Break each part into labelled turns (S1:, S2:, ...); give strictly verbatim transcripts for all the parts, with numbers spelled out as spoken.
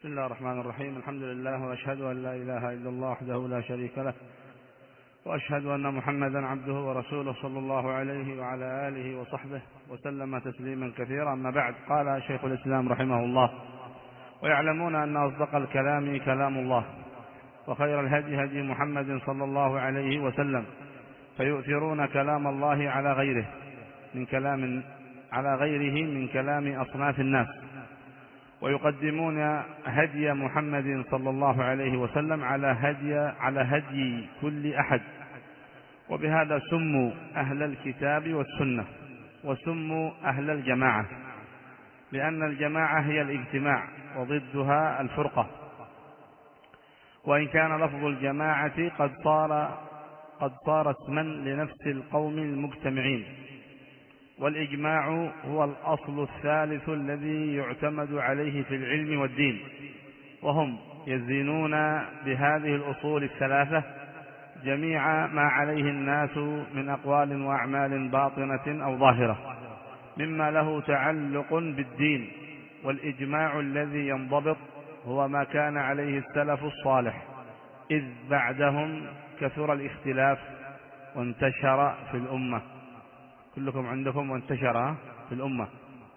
S1: بسم الله الرحمن الرحيم. الحمد لله، وأشهد أن لا إله إلا الله وحده لا شريك له، وأشهد أن محمدا عبده ورسوله صلى الله عليه وعلى آله وصحبه وسلم تسليما كثيرا. أما بعد، قال شيخ الإسلام رحمه الله: ويعلمون أن أصدق الكلام كلام الله، وخير الهدي هدي محمد صلى الله عليه وسلم، فيؤثرون كلام الله على غيره من كلام على غيره من كلام أصناف الناس، ويقدمون هدي محمد صلى الله عليه وسلم على هدي على هدي كل أحد. وبهذا سموا أهل الكتاب والسنة، وسموا أهل الجماعة، لأن الجماعة هي الاجتماع وضدها الفرقة. وإن كان لفظ الجماعة قد صار قد صار اسما لنفس القوم المجتمعين، والإجماع هو الأصل الثالث الذي يعتمد عليه في العلم والدين، وهم يزينون بهذه الأصول الثلاثة جميع ما عليه الناس من أقوال وأعمال باطنة أو ظاهرة مما له تعلق بالدين. والإجماع الذي ينضبط هو ما كان عليه السلف الصالح، إذ بعدهم كثر الاختلاف وانتشر في الأمة. كلكم عندكم وانتشر في الأمة،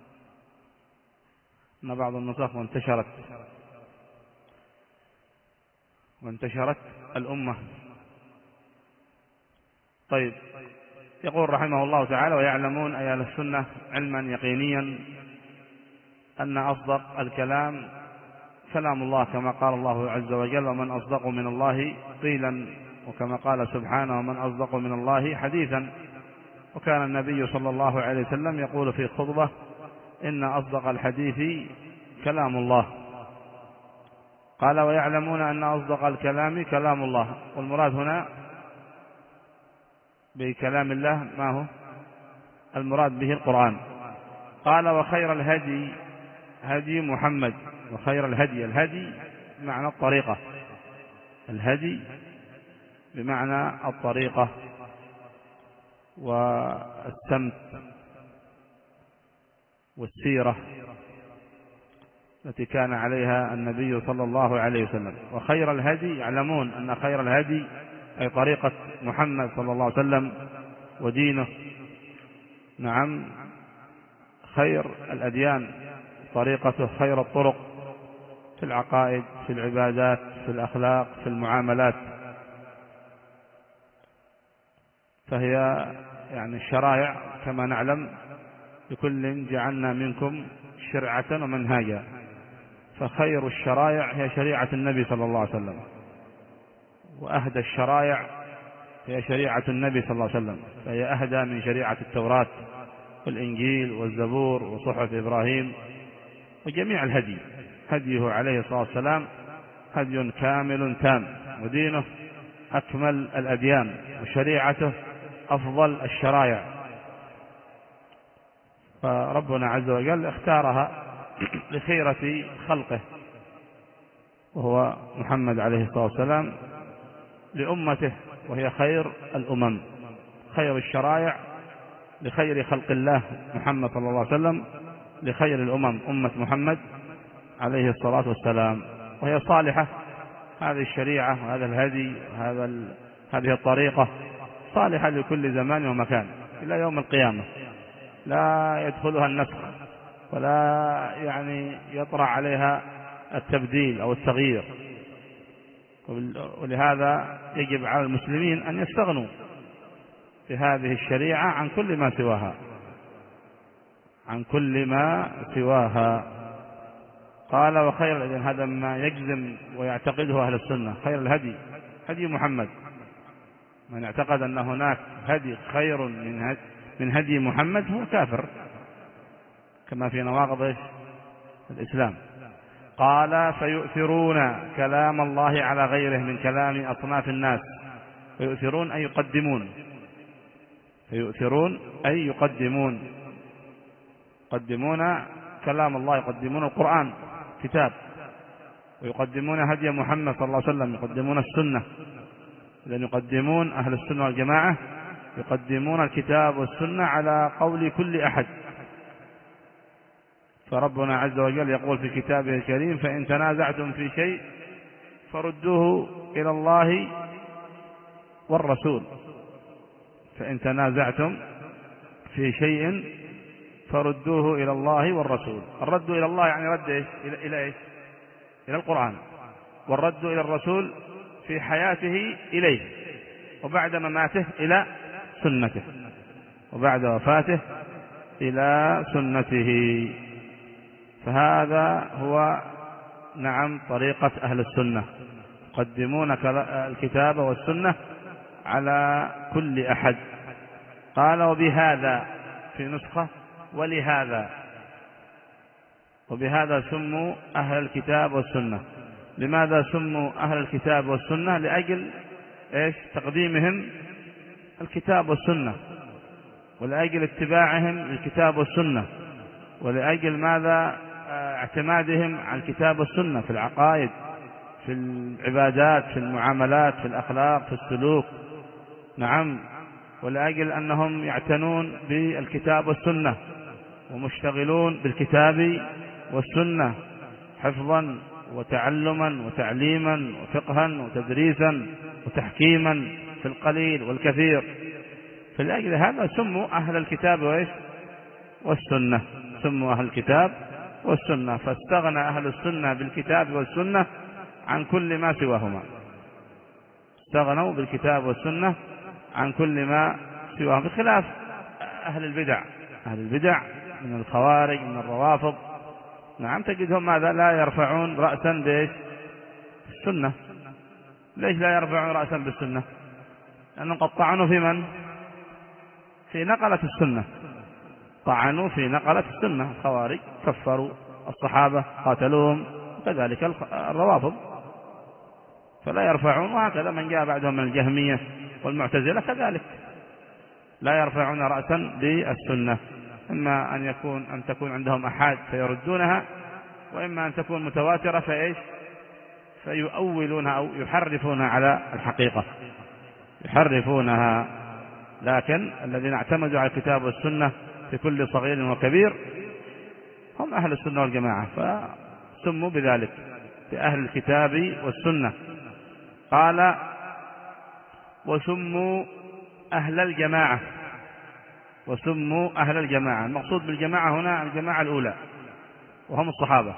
S1: أن بعض النسخ وانتشرت وانتشرت الأمة. طيب، يقول رحمه الله تعالى: ويعلمون أي أهل السنة علما يقينيا أن أصدق الكلام كلام الله، كما قال الله عز وجل: ومن أصدق من الله قيلا، وكما قال سبحانه: ومن أصدق من الله حديثا. وكان النبي صلى الله عليه وسلم يقول في خطبة: إن أصدق الحديث كلام الله. قال: ويعلمون أن أصدق الكلام كلام الله. والمراد هنا بكلام الله ما هو؟ المراد به القرآن. قال: وخير الهدي هدي محمد. وخير الهدي، الهدي بمعنى الطريقة، الهدي بمعنى الطريقة والسمت والسيرة التي كان عليها النبي صلى الله عليه وسلم. وخير الهدي، يعلمون أن خير الهدي أي طريقة محمد صلى الله عليه وسلم ودينه. نعم، خير الأديان طريقته، خير الطرق في العقائد، في العبادات، في الأخلاق، في المعاملات. فهي يعني الشرائع كما نعلم: لكل جعلنا منكم شرعة ومنهاجا. فخير الشرائع هي شريعة النبي صلى الله عليه وسلم، وأهدى الشرائع هي شريعة النبي صلى الله عليه وسلم، فهي أهدى من شريعة التوراة والإنجيل والزبور وصحف إبراهيم وجميع الهدي. هديه عليه الصلاة والسلام هدي كامل تام، ودينه أكمل الأديان، وشريعته أفضل الشرائع. فربنا عز وجل اختارها لخيرة خلقه، وهو محمد عليه الصلاة والسلام، لأمته، وهي خير الأمم. خير الشرائع لخير خلق الله محمد صلى الله عليه وسلم، لخير الأمم أمة محمد عليه الصلاة والسلام. وهي صالحة، هذه الشريعة وهذا الهدي وهذا هذه الطريقة صالحة لكل زمان ومكان إلى يوم القيامة، لا يدخلها النسخ، ولا يعني يطرأ عليها التبديل أو التغيير. ولهذا يجب على المسلمين أن يستغنوا بهذه الشريعة عن كل ما سواها، عن كل ما سواها. قال: وخير، إذن هذا ما يجزم ويعتقده أهل السنة: خير الهدي هدي محمد. من اعتقد أن هناك هدي خير من هدي, من هدي محمد هو كافر، كما في نواقض الإسلام. قال: فيؤثرون كلام الله على غيره من كلام أصناف الناس. فيؤثرون أي يقدمون، فيؤثرون أي يقدمون يقدمون كلام الله، يقدمون القرآن كتاب، ويقدمون هدي محمد صلى الله عليه وسلم، يقدمون السنة. إذن يقدمون أهل السنة والجماعة يقدمون الكتاب والسنة على قول كل أحد، فربنا عز وجل يقول في كتابه الكريم: فإن تنازعتم في شيء فردوه إلى الله والرسول. فإن تنازعتم في شيء فردوه إلى الله والرسول. الرد إلى الله يعني رد إيش؟ إلى, إلى إيش؟ إلى القرآن. والرد إلى الرسول في حياته إليه، وبعد مماته إلى سنته، وبعد وفاته إلى سنته. فهذا هو نعم طريقة أهل السنة، يقدمون الكتاب والسنة على كل أحد. قال: وبهذا، في نسخة ولهذا، وبهذا سموا أهل الكتاب والسنة. لماذا سموا أهل الكتاب والسنة؟ لأجل إيش؟ تقديمهم الكتاب والسنة، ولأجل اتباعهم الكتاب والسنة، ولأجل ماذا؟ اعتمادهم على الكتاب والسنة في العقائد، في العبادات، في المعاملات، في الأخلاق، في السلوك. نعم. ولأجل أنهم يعتنون بالكتاب والسنة ومشتغلون بالكتاب والسنة حفظا وتعلما وتعليما وفقها وتدريسا وتحكيما في القليل والكثير. فلأجل هذا سموا أهل الكتاب والسنة، سموا أهل الكتاب والسنة. فاستغنى أهل السنة بالكتاب والسنة عن كل ما سواهما، استغنوا بالكتاب والسنة عن كل ما سواهما، بخلاف أهل البدع. أهل البدع من الخوارج، من الروافض، نعم، تجدهم ماذا؟ لا يرفعون رأسا بإيش؟ السنة. ليش لا يرفعون رأسا بالسنة؟ لأنهم قد طعنوا في من؟ في نقلة السنة، طعنوا في نقلة السنة. الخوارج كفروا الصحابة، قاتلوهم، كذلك الروافض، فلا يرفعون. وهكذا من جاء بعدهم من الجهمية والمعتزلة كذلك لا يرفعون رأسا بالسنة. إما أن يكون أن تكون عندهم أحاد فيردونها، وإما أن تكون متواترة فإيش؟ فيؤولونها أو يحرفونها على الحقيقة، يحرفونها. لكن الذين اعتمدوا على الكتاب والسنة في كل صغير وكبير هم أهل السنة والجماعة، فسموا بذلك بأهل الكتاب والسنة. قال: وسموا أهل الجماعة، وسموا أهل الجماعة. المقصود بالجماعة هنا الجماعة الأولى، وهم الصحابة،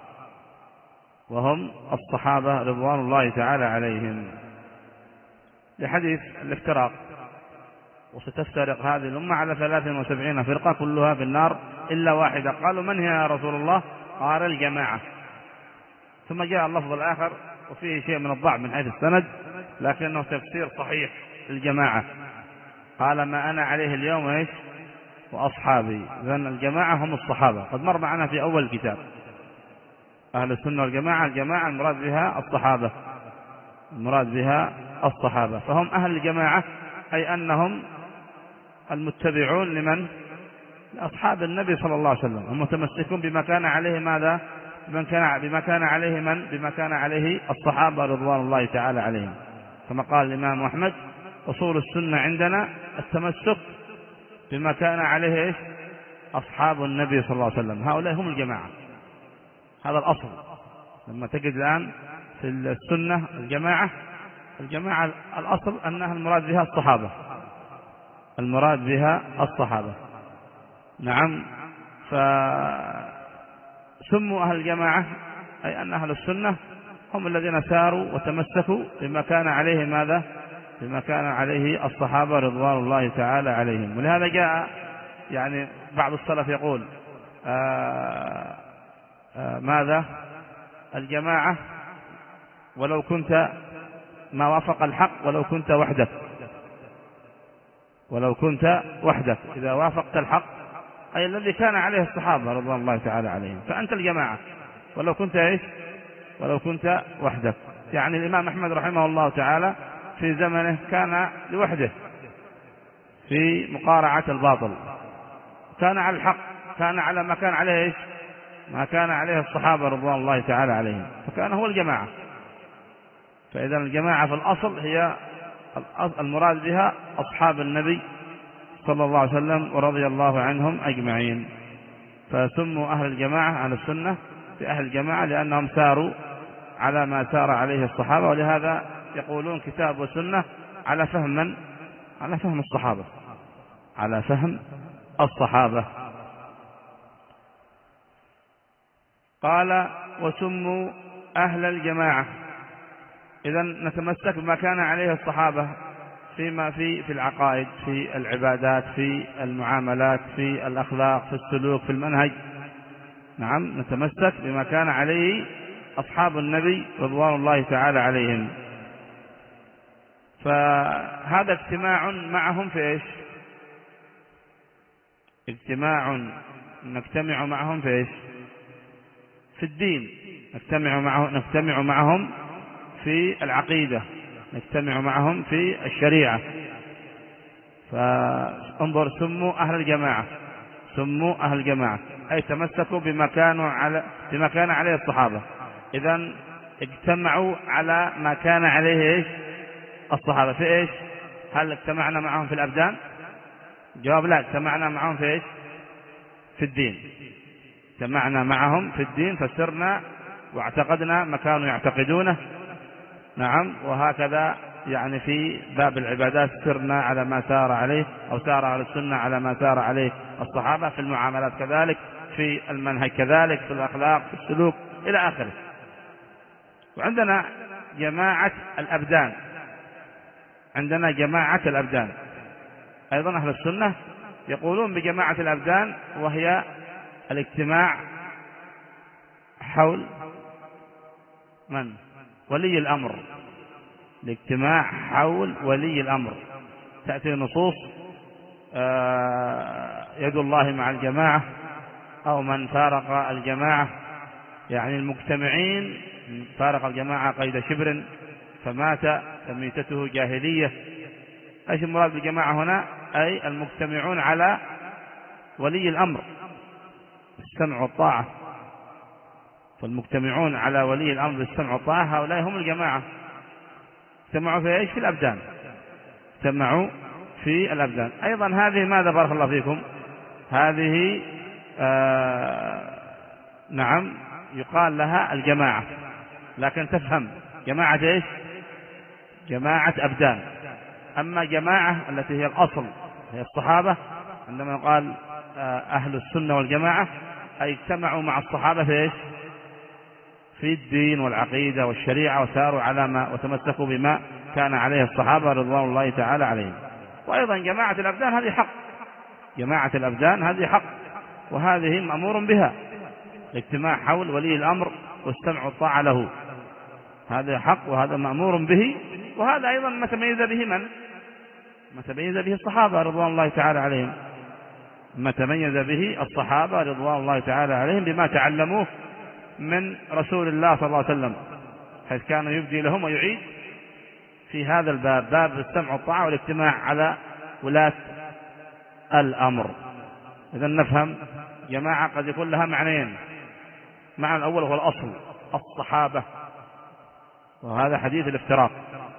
S1: وهم الصحابة رضوان الله تعالى عليهم، لحديث الافتراق: وستفترق هذه الأمة على ثلاث وسبعين فرقة كلها في النار إلا واحدة. قالوا: من هي يا رسول الله؟ قال: الجماعة. ثم جاء اللفظ الآخر وفيه شيء من الضعف من حيث السند، لكنه تفسير صحيح للجماعة. قال: ما أنا عليه اليوم إيش؟ وأصحابي. لأن الجماعة هم الصحابة، قد مر معنا في أول الكتاب. أهل السنة والجماعة، الجماعة المراد بها الصحابة، المراد بها الصحابة. فهم أهل الجماعة، أي أنهم المتبعون لمن؟ لأصحاب النبي صلى الله عليه وسلم، هم متمسكون بما كان عليه ماذا؟ بما كان بما كان عليه من؟ بما كان عليه الصحابة رضوان الله تعالى عليهم. كما قال الإمام أحمد: أصول السنة عندنا التمسك بما كان عليه إيش؟ أصحاب النبي صلى الله عليه وسلم. هؤلاء هم الجماعة، هذا الأصل. لما تجد الآن في السنة الجماعة، الجماعة الأصل أنها المراد بها الصحابة، المراد بها الصحابة. نعم. فسموا أهل الجماعة أي أن أهل السنة هم الذين ساروا وتمسكوا بما كان عليه ماذا؟ بما كان عليه الصحابة رضوان الله تعالى عليهم. ولهذا جاء يعني بعض السلف يقول آآ آآ ماذا؟ الجماعة ولو كنت ما وافق الحق ولو كنت وحدك، ولو كنت وحدك، إذا وافقت الحق أي الذي كان عليه الصحابة رضوان الله تعالى عليهم فأنت الجماعة، ولو كنت إيش؟ ولو كنت وحدك. يعني الإمام أحمد رحمه الله تعالى في زمنه كان لوحده في مقارعة الباطل، كان على الحق، كان على ما كان عليه إيش؟ ما كان عليه الصحابة رضوان الله تعالى عليهم، فكان هو الجماعة. فإذا الجماعة في الأصل هي المراد بها أصحاب النبي صلى الله عليه وسلم ورضي الله عنهم أجمعين. فسموا أهل الجماعة أهل السنة في أهل الجماعة لأنهم ساروا على ما سار عليه الصحابة، ولهذا يقولون كتاب وسنة على فهم من؟ على فهم الصحابة، على فهم الصحابة. قال وسموا أهل الجماعة، إذن نتمسك بما كان عليه الصحابة فيما في في العقائد، في العبادات، في المعاملات، في الأخلاق، في السلوك، في المنهج. نعم، نتمسك بما كان عليه أصحاب النبي رضوان الله تعالى عليهم. فهذا اجتماع معهم في إيش؟ اجتماع نجتمع معهم في إيش؟ في الدين. نجتمع معهم نجتمع معهم في العقيدة، نجتمع معهم في الشريعة. فانظر، سموا أهل الجماعة، سموا أهل الجماعة أي تمسكوا بما كانوا على بما كان عليه الصحابة. إذن اجتمعوا على ما كان عليه إيش؟ الصحابة. في إيش؟ هل اجتمعنا معهم في الأبدان؟ جواب لا، اجتمعنا معهم في إيش؟ في الدين. اجتمعنا معهم في الدين فسرنا واعتقدنا ما كانوا يعتقدونه. نعم، وهكذا يعني في باب العبادات سرنا على ما سار عليه أو سار على السنة على ما سار عليه الصحابة، في المعاملات كذلك، في المنهج كذلك، في الأخلاق، في السلوك إلى آخره. وعندنا جماعة الأبدان، عندنا جماعة الأبدان أيضا أهل السنة يقولون بجماعة الأبدان، وهي الاجتماع حول من؟ ولي الأمر. الاجتماع حول ولي الأمر. تأتي نصوص يد الله مع الجماعة، أو من فارق الجماعة، يعني المجتمعين فارق الجماعة قيد شبر فمات فميتته جاهلية. ايش المراد بالجماعة هنا؟ أي المجتمعون على ولي الأمر، السمع والطاعة. فالمجتمعون على ولي الأمر بالسمع والطاعة هؤلاء هم الجماعة. اجتمعوا في ايش؟ في الأبدان. اجتمعوا في الأبدان. أيضا هذه ماذا بارك الله فيكم؟ هذه آه نعم يقال لها الجماعة، لكن تفهم جماعة ايش؟ جماعة أبدان. أما جماعة التي هي الأصل هي الصحابة، عندما يقال أهل السنة والجماعة أي اجتمعوا مع الصحابة في ايش؟ في الدين والعقيدة والشريعة، وساروا على ما وتمسكوا بما كان عليه الصحابة رضوان الله تعالى عليهم. وأيضا جماعة الأبدان هذه حق، جماعة الأبدان هذه حق، وهذه مأمور بها، الاجتماع حول ولي الأمر والسمع والطاعة له، هذا حق وهذا مأمور به. وهذا أيضا ما تميز به من؟ ما تميز به الصحابة رضوان الله تعالى عليهم، ما تميز به الصحابة رضوان الله تعالى عليهم بما تعلموه من رسول الله صلى الله عليه وسلم، حيث كان يبدي لهم ويعيد في هذا الباب، باب السمع والطاعة والاجتماع على ولاة الأمر. إذا نفهم جماعة قد يكون لها معنيين. معنى الأول هو الأصل، الصحابة، وهذا حديث الافتراق،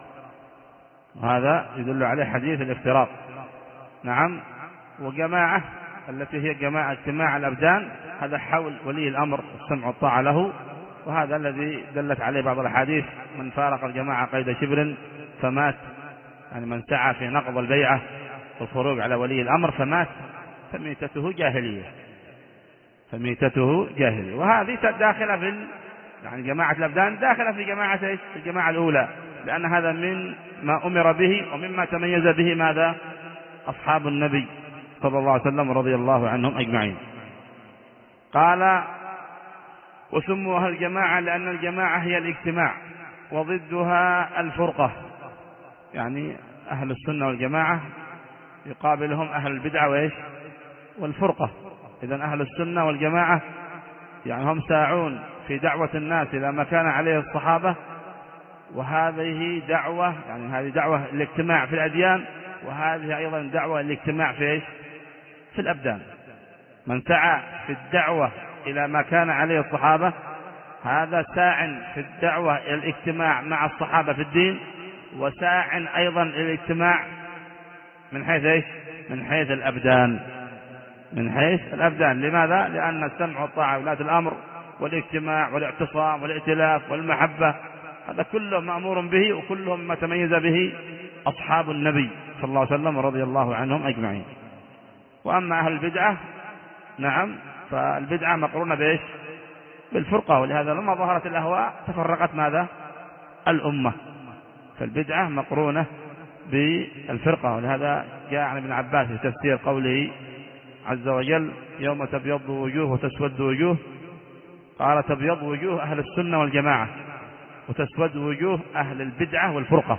S1: وهذا يدل عليه حديث الافتراق. نعم. وجماعة التي هي جماعة اجتماع الأبدان، هذا حول ولي الأمر السمع والطاعة له، وهذا الذي دلت عليه بعض الحديث: من فارق الجماعة قيد شبر فمات، يعني من سعى في نقض البيعة والخروج على ولي الأمر فمات فميتته جاهلية، فميتته جاهلية. وهذه داخلة في يعني جماعة الأبدان داخلة في جماعة ايش؟ في الجماعة الأولى، لأن هذا من ما أمر به ومما تميز به ماذا؟ أصحاب النبي صلى الله عليه وسلم رضي الله عنهم أجمعين. قال: وسموا أهل الجماعة لأن الجماعة هي الاجتماع وضدها الفرقة، يعني أهل السنة والجماعة يقابلهم أهل البدعة وإيش؟ والفرقة. إذن أهل السنة والجماعة يعني هم ساعون في دعوة الناس إلى ما كان عليه الصحابة، وهذه دعوة يعني هذه دعوة الاجتماع في الأديان، وهذه أيضا دعوة الاجتماع في إيش؟ في الأبدان. من سعى في الدعوة إلى ما كان عليه الصحابة هذا ساع في الدعوة إلى الاجتماع مع الصحابة في الدين، وساع أيضا إلى الاجتماع من حيث إيش؟ من حيث الأبدان. من حيث الأبدان. لماذا؟ لأن السمع والطاعة ولاة الأمر والاجتماع والاعتصام والائتلاف والمحبة هذا كله مأمور به، وكلهم ما تميز به أصحاب النبي صلى الله عليه وسلم رضي الله عنهم أجمعين. وأما أهل البدعة نعم فالبدعة مقرونة بإيش؟ بالفرقة، ولهذا لما ظهرت الأهواء تفرقت ماذا؟ الأمة. فالبدعة مقرونة بالفرقة، ولهذا جاء عن ابن عباس في تفسير قوله عز وجل يوم تبيض وجوه وتسود وجوه، قال تبيض وجوه أهل السنة والجماعة وتسود وجوه أهل البدعة والفرقة.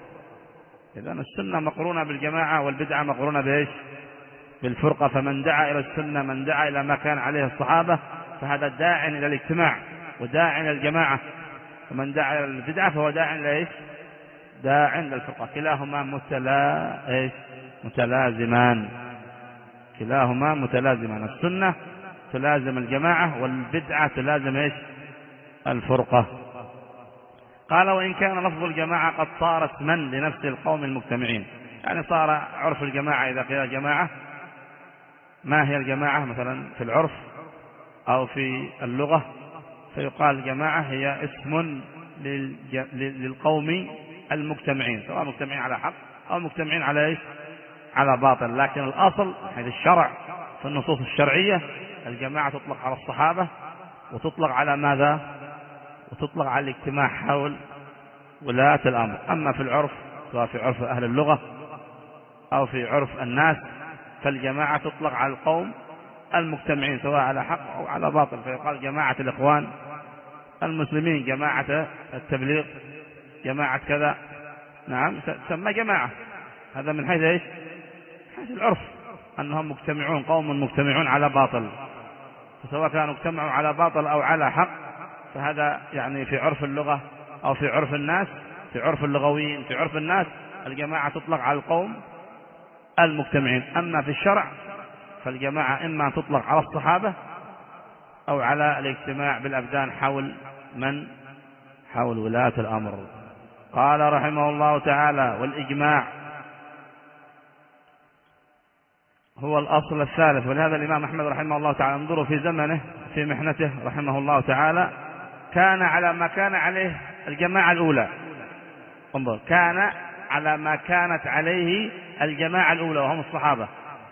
S1: إذن السنة مقرونة بالجماعة والبدعة مقرونة بإيش؟ بالفرقة. فمن دعا إلى السنة من دعا إلى ما كان عليه الصحابة فهذا داع إلى الاجتماع وداع إلى الجماعة، ومن دعا إلى البدعة فهو داع إلى إيش؟ داع إلى الفرقة. كلاهما متلا... إيش؟ متلازمان، كلاهما متلازمان. السنة تلازم الجماعة والبدعة تلازم إيش؟ الفرقة. قال وإن كان لفظ الجماعة قد صار اسما لنفس القوم المجتمعين، يعني صار عرف الجماعة إذا قيل جماعة ما هي الجماعة مثلا في العرف أو في اللغة، فيقال الجماعة هي اسم للقوم المجتمعين، سواء مجتمعين على حق أو مجتمعين على إيش؟ على باطل. لكن الأصل حيث الشرع في النصوص الشرعية الجماعة تطلق على الصحابة وتطلق على ماذا؟ وتطلق على الاجتماع حول ولاة الأمر. أما في العرف سواء في عرف أهل اللغة أو في عرف الناس فالجماعة تطلق على القوم المجتمعين سواء على حق أو على باطل، فيقال جماعة الإخوان المسلمين، جماعة التبليغ، جماعة كذا، نعم تسمى جماعة. هذا من حيث إيش؟ حيث العرف أنهم مجتمعون، قوم مجتمعون على باطل، فسواء كانوا اجتمعوا على باطل أو على حق فهذا يعني في عرف اللغة أو في عرف الناس، في عرف اللغويين في عرف الناس الجماعة تطلق على القوم المجتمعين. أما في الشرع فالجماعة إما تطلق على الصحابة أو على الاجتماع بالأبدان حول من؟ حول ولاة الأمر. قال رحمه الله تعالى والإجماع هو الأصل الثالث. ولهذا الإمام أحمد رحمه الله تعالى انظروا في زمنه في محنته رحمه الله تعالى كان على ما كان عليه الجماعة الأولى، انظر كان على ما كانت عليه الجماعة الأولى وهم الصحابة،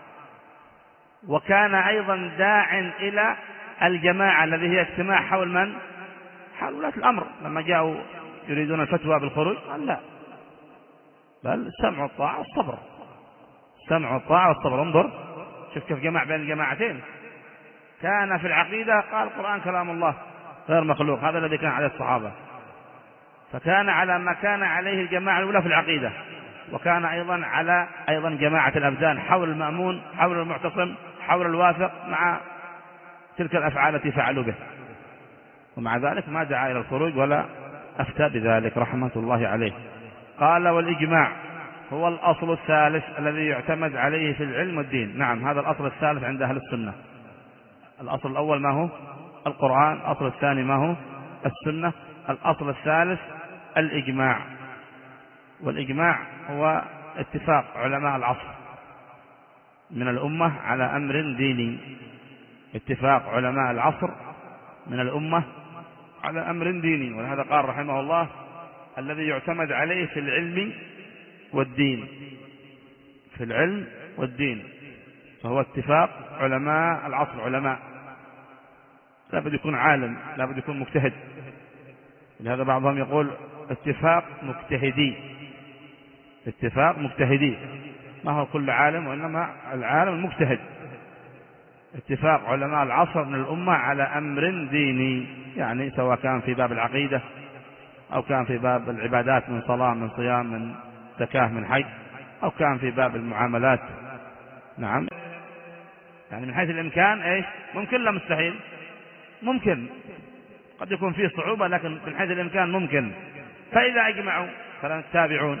S1: وكان أيضا داع إلى الجماعة الذي هي اجتماع حول من؟ حول ولاة الأمر. لما جاءوا يريدون الفتوى بالخروج قال لا، بل السمع والطاعة والصبر، السمع والطاعة والصبر. انظر شوف كيف جمع بين الجماعتين. كان في العقيدة قال القرآن كلام الله غير مخلوق، هذا الذي كان عليه الصحابة، فكان على ما كان عليه الجماعة الأولى في العقيدة، وكان أيضا على أيضا جماعة الأبدان حول المأمون حول المعتصم حول الواثق مع تلك الأفعال التي فعلوا به، ومع ذلك ما دعا إلى الخروج ولا أفتى بذلك رحمة الله عليه. قال والإجماع هو الأصل الثالث الذي يعتمد عليه في العلم والدين. نعم هذا الأصل الثالث عند أهل السنة. الأصل الأول ما هو؟ القرآن. الأصل الثاني ما هو؟ السنة. الأصل الثالث الإجماع. والإجماع هو اتفاق علماء العصر من الأمة على أمر ديني، اتفاق علماء العصر من الأمة على أمر ديني. ولهذا قال رحمه الله الذي يعتمد عليه في العلم والدين، في العلم والدين، فهو اتفاق علماء العصر. علماء لا بد يكون عالم، لا بد يكون مجتهد. لهذا بعضهم يقول اتفاق مجتهدي، اتفاق مجتهدي، ما هو كل عالم وإنما العالم المجتهد. اتفاق علماء العصر من الأمة على أمر ديني، يعني سواء كان في باب العقيدة أو كان في باب العبادات من صلاة من صيام من زكاة من حج، أو كان في باب المعاملات. نعم يعني من حيث الإمكان إيش ممكن لا مستحيل؟ ممكن، قد يكون فيه صعوبة لكن من حيث الإمكان ممكن. فإذا أجمعوا فلن التابعون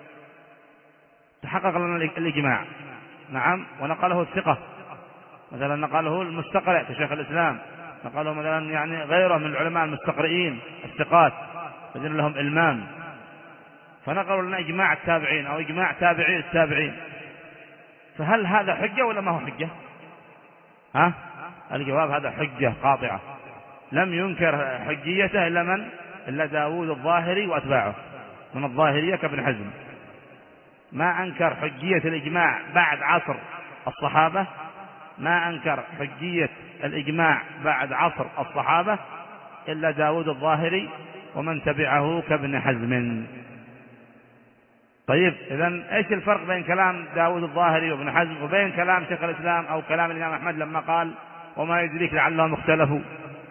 S1: تحقق لنا الإجماع، نعم، ونقله الثقة، مثلا نقله المستقرئ كشيخ الإسلام، نقله مثلا يعني غيره من العلماء المستقرئين الثقات الذين لهم إلمام، فنقلوا لنا إجماع التابعين أو إجماع تابعي التابعين. فهل هذا حجة ولا ما هو حجة؟ ها؟ الجواب هذا حجة قاطعة، لم ينكر حجيته إلا من؟ إلا داود الظاهري وأتباعه من الظاهرية كابن حزم. ما أنكر حجية الإجماع بعد عصر الصحابة، ما أنكر حجية الإجماع بعد عصر الصحابة إلا داود الظاهري ومن تبعه كابن حزم. طيب إذن إيش الفرق بين كلام داود الظاهري وابن حزم وبين كلام شيخ الإسلام أو كلام الإمام أحمد لما قال وما يدريك لعلهم اختلفوا؟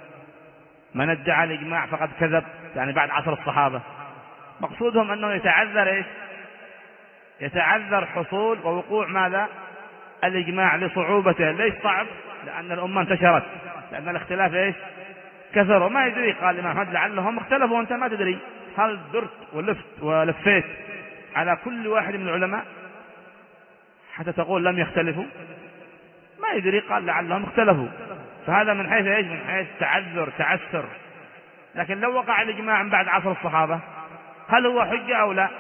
S1: من ادعى الإجماع فقد كذب، يعني بعد عصر الصحابة. مقصودهم أنه يتعذر إيش؟ يتعذر حصول ووقوع ماذا؟ الإجماع لصعوبته. ليش صعب؟ لأن الأمة انتشرت، لأن الاختلاف إيش؟ كثر. وما يدري، قال الإمام أحمد لعلهم اختلفوا وأنت ما تدري. هل درت ولفت ولفيت على كل واحد من العلماء حتى تقول لم يختلفوا؟ ما يدري، قال لعلهم اختلفوا. فهذا من حيث ايش؟ من حيث تعذر تعسر. لكن لو وقع الإجماع من بعد عصر الصحابة هل هو حجة أو لا؟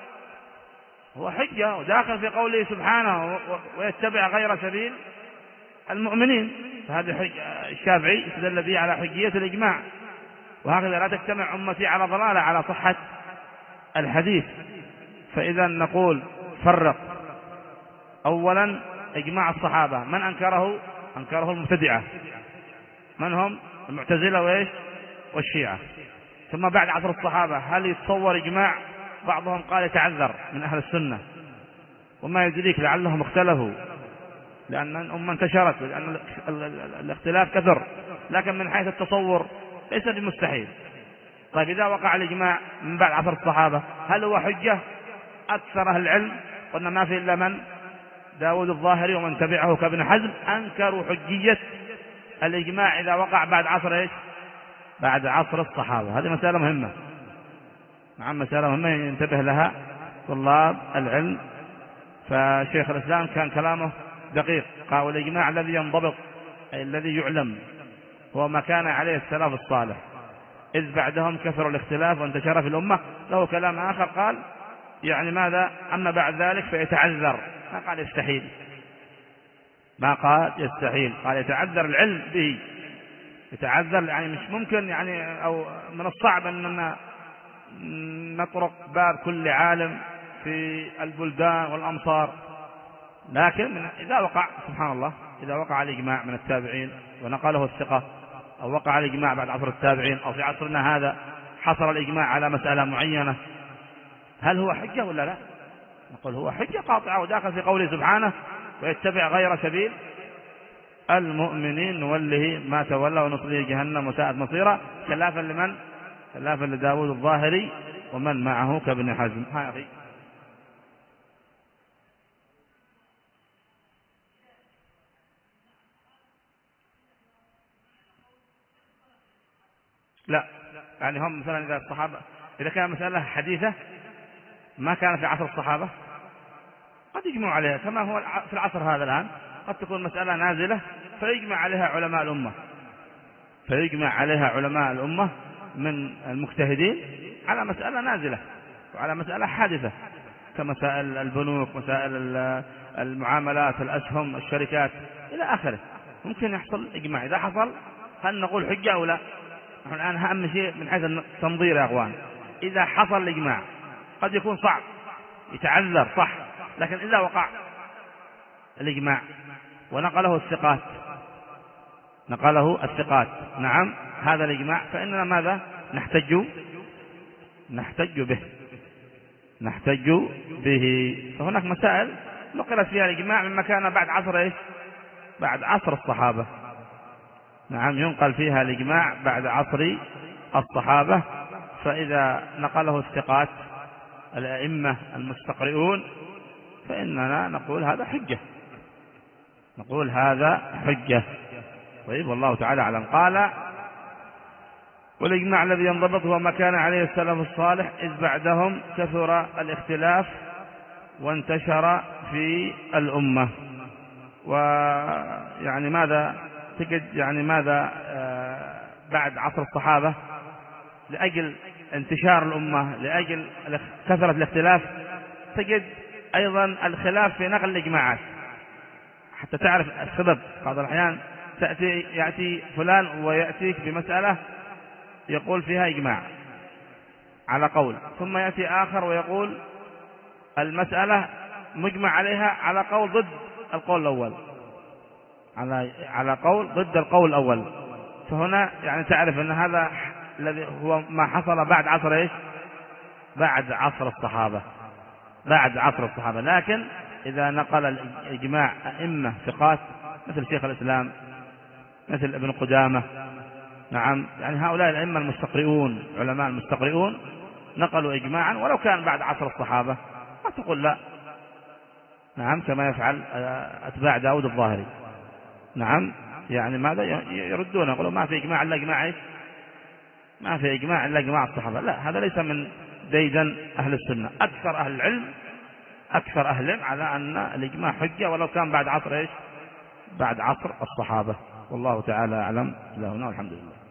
S1: هو حجة، وداخل في قوله سبحانه ويتبع غير سبيل المؤمنين. فهذا حجة. الشافعي استدل به على حجية الإجماع. وهكذا لا تجتمع أمتي على ضلالة على صحة الحديث. فإذا نقول فرق. أولا إجماع الصحابة من أنكره؟ أنكره المبتدعة، من هم؟ المعتزلة وإيش؟ والشيعة. ثم بعد عصر الصحابة هل يتصور إجماع؟ بعضهم قال يتعذر من أهل السنة، وما يدريك لعلهم اختلفوا، لأن الأمة انتشرت لأن الاختلاف كثر. لكن من حيث التصور ليس بمستحيل. طيب إذا وقع الإجماع من بعد عصر الصحابة هل هو حجة؟ أكثر أهل العلم قلنا ما في إلا من؟ داود الظاهري ومن تبعه كابن حزم أنكروا حجية الإجماع إذا وقع بعد عصر إيش؟ بعد عصر الصحابة. هذه مسألة مهمة، نعم مسألة مهمة ينتبه لها طلاب العلم. فشيخ الإسلام كان كلامه دقيق، قال والإجماع الذي ينضبط أي الذي يعلم هو ما كان عليه السلف الصالح إذ بعدهم كثر الاختلاف وانتشر في الأمة. له كلام آخر قال يعني ماذا؟ أما بعد ذلك فيتعذر، ما قال يستحيل، ما قال يستحيل، قال يتعذر العلم به. يتعذر يعني مش ممكن، يعني أو من الصعب أننا نطرق باب كل عالم في البلدان والأمصار. لكن إذا وقع سبحان الله إذا وقع الإجماع من التابعين ونقله الثقة، أو وقع الإجماع بعد عصر التابعين، أو في عصرنا هذا حصل الإجماع على مسألة معينة، هل هو حجة ولا لا؟ نقول هو حجة قاطعة، وداخل في قوله سبحانه ويتبع غير سبيل المؤمنين نوله ما تولى ونصليه جهنم وساءت مصيرا، خلافا لمن؟ خلافا لداود الظاهري ومن معه كابن حزم. ها أخي لا، يعني هم مثلا إذا الصحابة إذا كان مسألة حديثة ما كان في عصر الصحابة قد يجمعوا عليها، كما هو في العصر هذا الآن قد تكون مسألة نازلة فيجمع عليها علماء الأمة، فيجمع عليها علماء الأمة من المجتهدين على مسألة نازلة وعلى مسألة حادثة كمسائل البنوك، مسائل المعاملات، الأسهم، الشركات إلى آخره. ممكن يحصل إجماع. إذا حصل هل نقول حجة أو لا؟ نحن الآن أهم شيء من حيث التنظير يا أخوان، إذا حصل الإجماع قد يكون صعب يتعذر صح، لكن إذا وقع الإجماع ونقله الثقات نقله الثقات نعم هذا الإجماع، فإننا ماذا؟ نحتج نحتج به نحتج به. فهناك مسائل نقلت فيها الإجماع مما كان بعد عصر إيش؟ بعد عصر الصحابة. نعم ينقل فيها الإجماع بعد عصر الصحابة، فإذا نقله الثقات الأئمة المستقرئون فإننا نقول هذا حجة، نقول هذا حجة. طيب والله تعالى أعلم. قال والإجماع الذي ينضبط هو ما كان عليه السلف الصالح إذ بعدهم كثر الاختلاف وانتشر في الأمة. ويعني ماذا تجد يعني ماذا بعد عصر الصحابة لأجل انتشار الأمة، لأجل كثرة الاختلاف، تجد أيضا الخلاف في نقل الإجماعات حتى تعرف السبب. بعض الأحيان تأتي يأتي فلان ويأتيك بمسألة يقول فيها إجماع على قول، ثم يأتي آخر ويقول المسألة مجمع عليها على قول ضد القول الأول، على على قول ضد القول الأول. فهنا يعني تعرف أن هذا الذي هو ما حصل بعد عصر إيش؟ بعد عصر الصحابة، بعد عصر الصحابة. لكن إذا نقل الإجماع أئمة ثقات مثل شيخ الإسلام مثل ابن قدامة، نعم، يعني هؤلاء الأئمة المستقرئون، علماء المستقرئون، نقلوا إجماعا ولو كان بعد عصر الصحابة، ما تقول لا، نعم، كما يفعل أتباع داود الظاهري، نعم، يعني ماذا يردون، يقولون ما في إجماع إلا إجماع إيش؟ ما في إجماع إلا إجماع الصحابة. لا، هذا ليس من ديدن أهل السنة. أكثر أهل العلم أكثر أهل العلم على أن الإجماع حجة ولو كان بعد عصر إيش؟ بعد عصر الصحابة. والله تعالى أعلم. له هنا والحمد لله.